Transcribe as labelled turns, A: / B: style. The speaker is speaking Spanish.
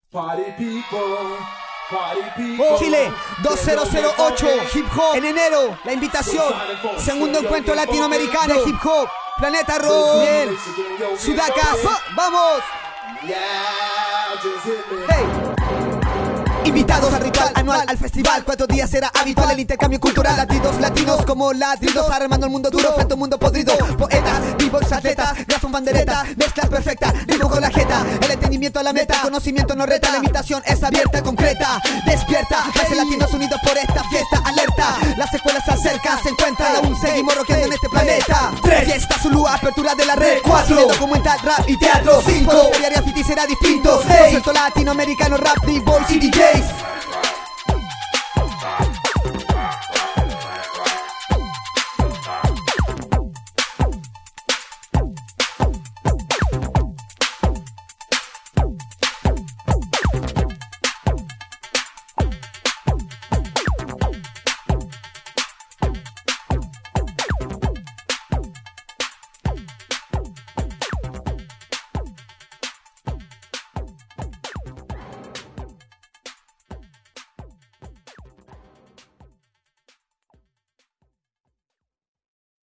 A: Chile 2008, hip hop en enero, la invitación, segundo encuentro latinoamericano de hip hop, Planeta Rock, Sudacas, vamos. Hey. Invitados al ritual anual, al festival, 4 días será habitual el intercambio cultural. Latinos como ladridos, armando el mundo duro frente a un mundo podrido. Poetas, b-boys, atletas, grafón, bandereta, mezclas perfectas, ritmo con la jeta. El entendimiento a la meta, conocimiento no reta. La invitación es abierta, concreta, despierta. 13 latinos unidos por esta fiesta, alerta. Las escuelas se acercan, se encuentran, aún seguimos rockeando en este planeta. 3, fiesta Zulu, apertura de la red. 4, documental, rap y teatro. 5, diaria graffiti será distinto. 6, concierto latinoamericano, rap, b-boys y DJs.